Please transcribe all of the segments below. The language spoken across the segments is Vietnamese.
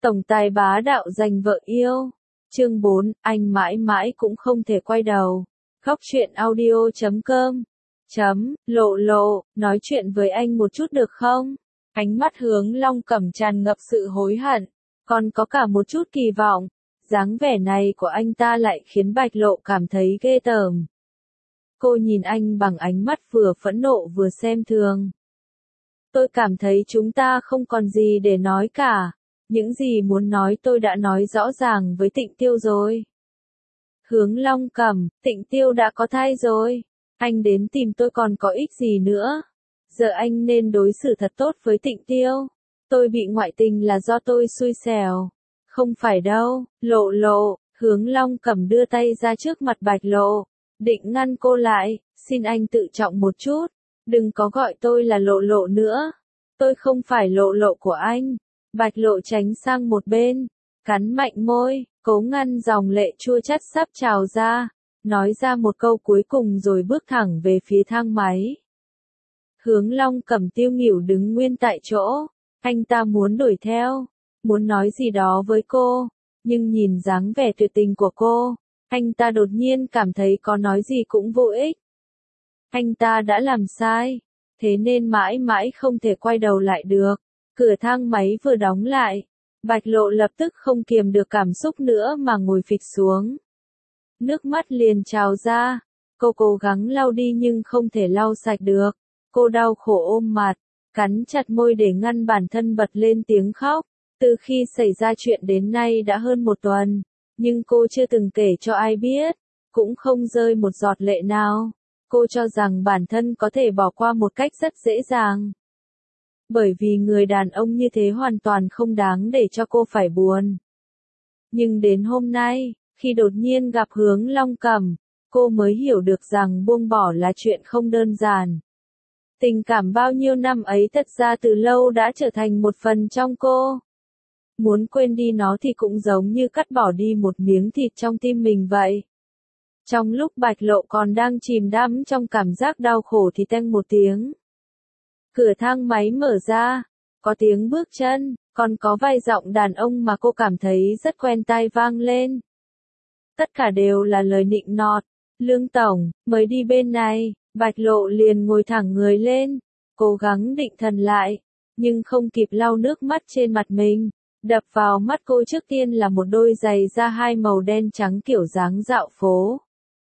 Tổng tài bá đạo giành vợ yêu. Chương 4, anh mãi mãi cũng không thể quay đầu. Góc truyện audio.com. Lộ lộ, nói chuyện với anh một chút được không? Ánh mắt Hướng Long Cẩm tràn ngập sự hối hận, còn có cả một chút kỳ vọng. Dáng vẻ này của anh ta lại khiến Bạch Lộ cảm thấy ghê tởm. Cô nhìn anh bằng ánh mắt vừa phẫn nộ vừa xem thường. Tôi cảm thấy chúng ta không còn gì để nói cả. Những gì muốn nói tôi đã nói rõ ràng với Tịnh Tiêu rồi. Hướng Long Cẩm, Tịnh Tiêu đã có thai rồi. Anh đến tìm tôi còn có ích gì nữa. Giờ anh nên đối xử thật tốt với Tịnh Tiêu. Tôi bị ngoại tình là do tôi xui xẻo. Không phải đâu, Lộ lộ. Hướng Long Cẩm đưa tay ra trước mặt Bạch Lộ, định ngăn cô lại. Xin anh tự trọng một chút. Đừng có gọi tôi là Lộ lộ nữa. Tôi không phải Lộ lộ của anh. Bạch Lộ tránh sang một bên, cắn mạnh môi, cố ngăn dòng lệ chua chát sắp trào ra, nói ra một câu cuối cùng rồi bước thẳng về phía thang máy. Hướng Long Cẩm tiêu nghỉu đứng nguyên tại chỗ, anh ta muốn đuổi theo, muốn nói gì đó với cô, nhưng nhìn dáng vẻ tuyệt tình của cô, anh ta đột nhiên cảm thấy có nói gì cũng vô ích. Anh ta đã làm sai, thế nên mãi mãi không thể quay đầu lại được. Cửa thang máy vừa đóng lại, Bạch Lộ lập tức không kiềm được cảm xúc nữa mà ngồi phịch xuống. Nước mắt liền trào ra, cô cố gắng lau đi nhưng không thể lau sạch được. Cô đau khổ ôm mặt, cắn chặt môi để ngăn bản thân bật lên tiếng khóc. Từ khi xảy ra chuyện đến nay đã hơn một tuần, nhưng cô chưa từng kể cho ai biết, cũng không rơi một giọt lệ nào. Cô cho rằng bản thân có thể bỏ qua một cách rất dễ dàng. Bởi vì người đàn ông như thế hoàn toàn không đáng để cho cô phải buồn. Nhưng đến hôm nay, khi đột nhiên gặp Hướng Long Cẩm, cô mới hiểu được rằng buông bỏ là chuyện không đơn giản. Tình cảm bao nhiêu năm ấy thật ra từ lâu đã trở thành một phần trong cô. Muốn quên đi nó thì cũng giống như cắt bỏ đi một miếng thịt trong tim mình vậy. Trong lúc Bạch Lộ còn đang chìm đắm trong cảm giác đau khổ thì teng một tiếng. Cửa thang máy mở ra, có tiếng bước chân, còn có vài giọng đàn ông mà cô cảm thấy rất quen tai vang lên. Tất cả đều là lời nịnh nọt. Lương Tổng, mới đi bên này. Bạch Lộ liền ngồi thẳng người lên, cố gắng định thần lại, nhưng không kịp lau nước mắt trên mặt mình. Đập vào mắt cô trước tiên là một đôi giày da hai màu đen trắng kiểu dáng dạo phố.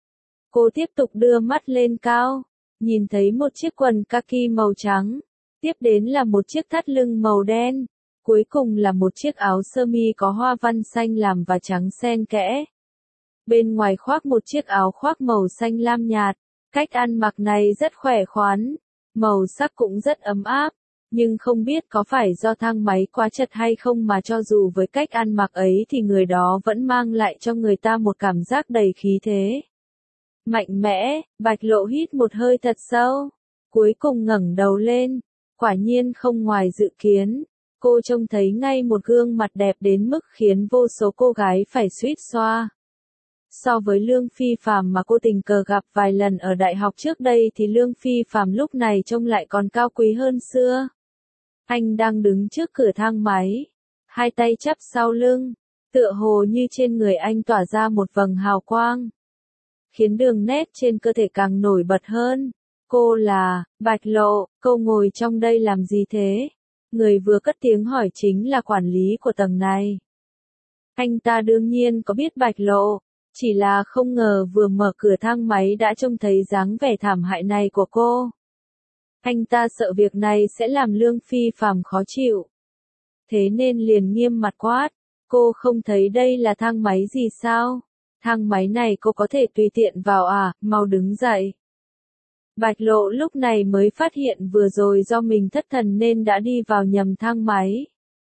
Cô tiếp tục đưa mắt lên cao, nhìn thấy một chiếc quần kaki màu trắng, tiếp đến là một chiếc thắt lưng màu đen, cuối cùng là một chiếc áo sơ mi có hoa văn xanh lam và trắng xen kẽ. Bên ngoài khoác một chiếc áo khoác màu xanh lam nhạt, cách ăn mặc này rất khỏe khoắn, màu sắc cũng rất ấm áp, nhưng không biết có phải do thang máy quá chật hay không mà cho dù với cách ăn mặc ấy thì người đó vẫn mang lại cho người ta một cảm giác đầy khí thế. Mạnh mẽ, Bạch Lộ hít một hơi thật sâu, cuối cùng ngẩng đầu lên, quả nhiên không ngoài dự kiến, cô trông thấy ngay một gương mặt đẹp đến mức khiến vô số cô gái phải suýt xoa. So với Lương Phi Phàm mà cô tình cờ gặp vài lần ở đại học trước đây thì Lương Phi Phàm lúc này trông lại còn cao quý hơn xưa. Anh đang đứng trước cửa thang máy, hai tay chắp sau lưng, tựa hồ như trên người anh tỏa ra một vầng hào quang, khiến đường nét trên cơ thể càng nổi bật hơn. Cô là, Bạch Lộ, cô ngồi trong đây làm gì thế? Người vừa cất tiếng hỏi chính là quản lý của tầng này. Anh ta đương nhiên có biết Bạch Lộ, chỉ là không ngờ vừa mở cửa thang máy đã trông thấy dáng vẻ thảm hại này của cô. Anh ta sợ việc này sẽ làm Lương Phi Phàm khó chịu. Thế nên liền nghiêm mặt quát, cô không thấy đây là thang máy gì sao? Thang máy này cô có thể tùy tiện vào à, mau đứng dậy. Bạch Lộ lúc này mới phát hiện vừa rồi do mình thất thần nên đã đi vào nhầm thang máy.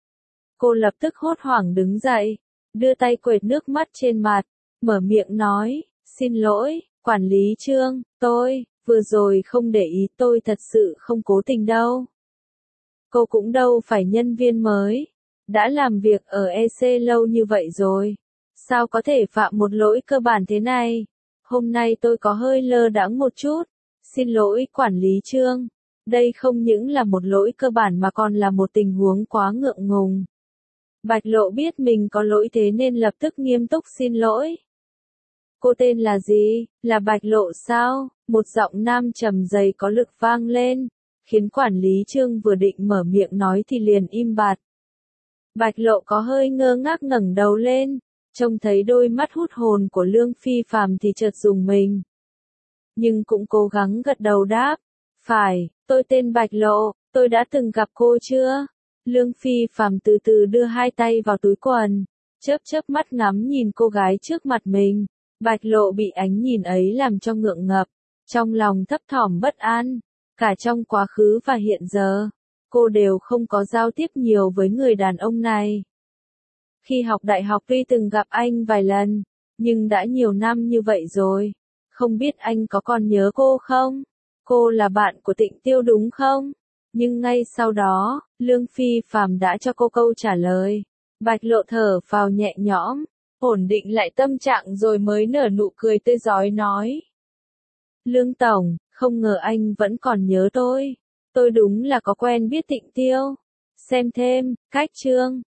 Cô lập tức hốt hoảng đứng dậy, đưa tay quệt nước mắt trên mặt, mở miệng nói, xin lỗi, quản lý Trương, tôi, vừa rồi không để ý, tôi thật sự không cố tình đâu. Cô cũng đâu phải nhân viên mới, đã làm việc ở EC lâu như vậy rồi. Sao có thể phạm một lỗi cơ bản thế này? Hôm nay tôi có hơi lơ đãng một chút. Xin lỗi quản lý Trương. Đây không những là một lỗi cơ bản mà còn là một tình huống quá ngượng ngùng. Bạch Lộ biết mình có lỗi thế nên lập tức nghiêm túc xin lỗi. Cô tên là gì? Là Bạch Lộ sao? Một giọng nam trầm dày có lực vang lên, khiến quản lý Trương vừa định mở miệng nói thì liền im bặt. Bạch Lộ có hơi ngơ ngác ngẩng đầu lên, trông thấy đôi mắt hút hồn của Lương Phi Phàm thì chợt rùng mình. Nhưng cũng cố gắng gật đầu đáp, phải, tôi tên Bạch Lộ, tôi đã từng gặp cô chưa? Lương Phi Phàm từ từ đưa hai tay vào túi quần, chớp chớp mắt ngắm nhìn cô gái trước mặt mình. Bạch Lộ bị ánh nhìn ấy làm cho ngượng ngập, trong lòng thấp thỏm bất an, cả trong quá khứ và hiện giờ, cô đều không có giao tiếp nhiều với người đàn ông này. Khi học đại học tuy từng gặp anh vài lần, nhưng đã nhiều năm như vậy rồi, không biết anh có còn nhớ cô không? Cô là bạn của Tịnh Tiêu đúng không? Nhưng ngay sau đó, Lương Phi Phàm đã cho cô câu trả lời. Bạch Lộ thở phào nhẹ nhõm, ổn định lại tâm trạng rồi mới nở nụ cười tươi rói nói. Lương Tổng, không ngờ anh vẫn còn nhớ tôi. Tôi đúng là có quen biết Tịnh Tiêu. Xem thêm, cách chương.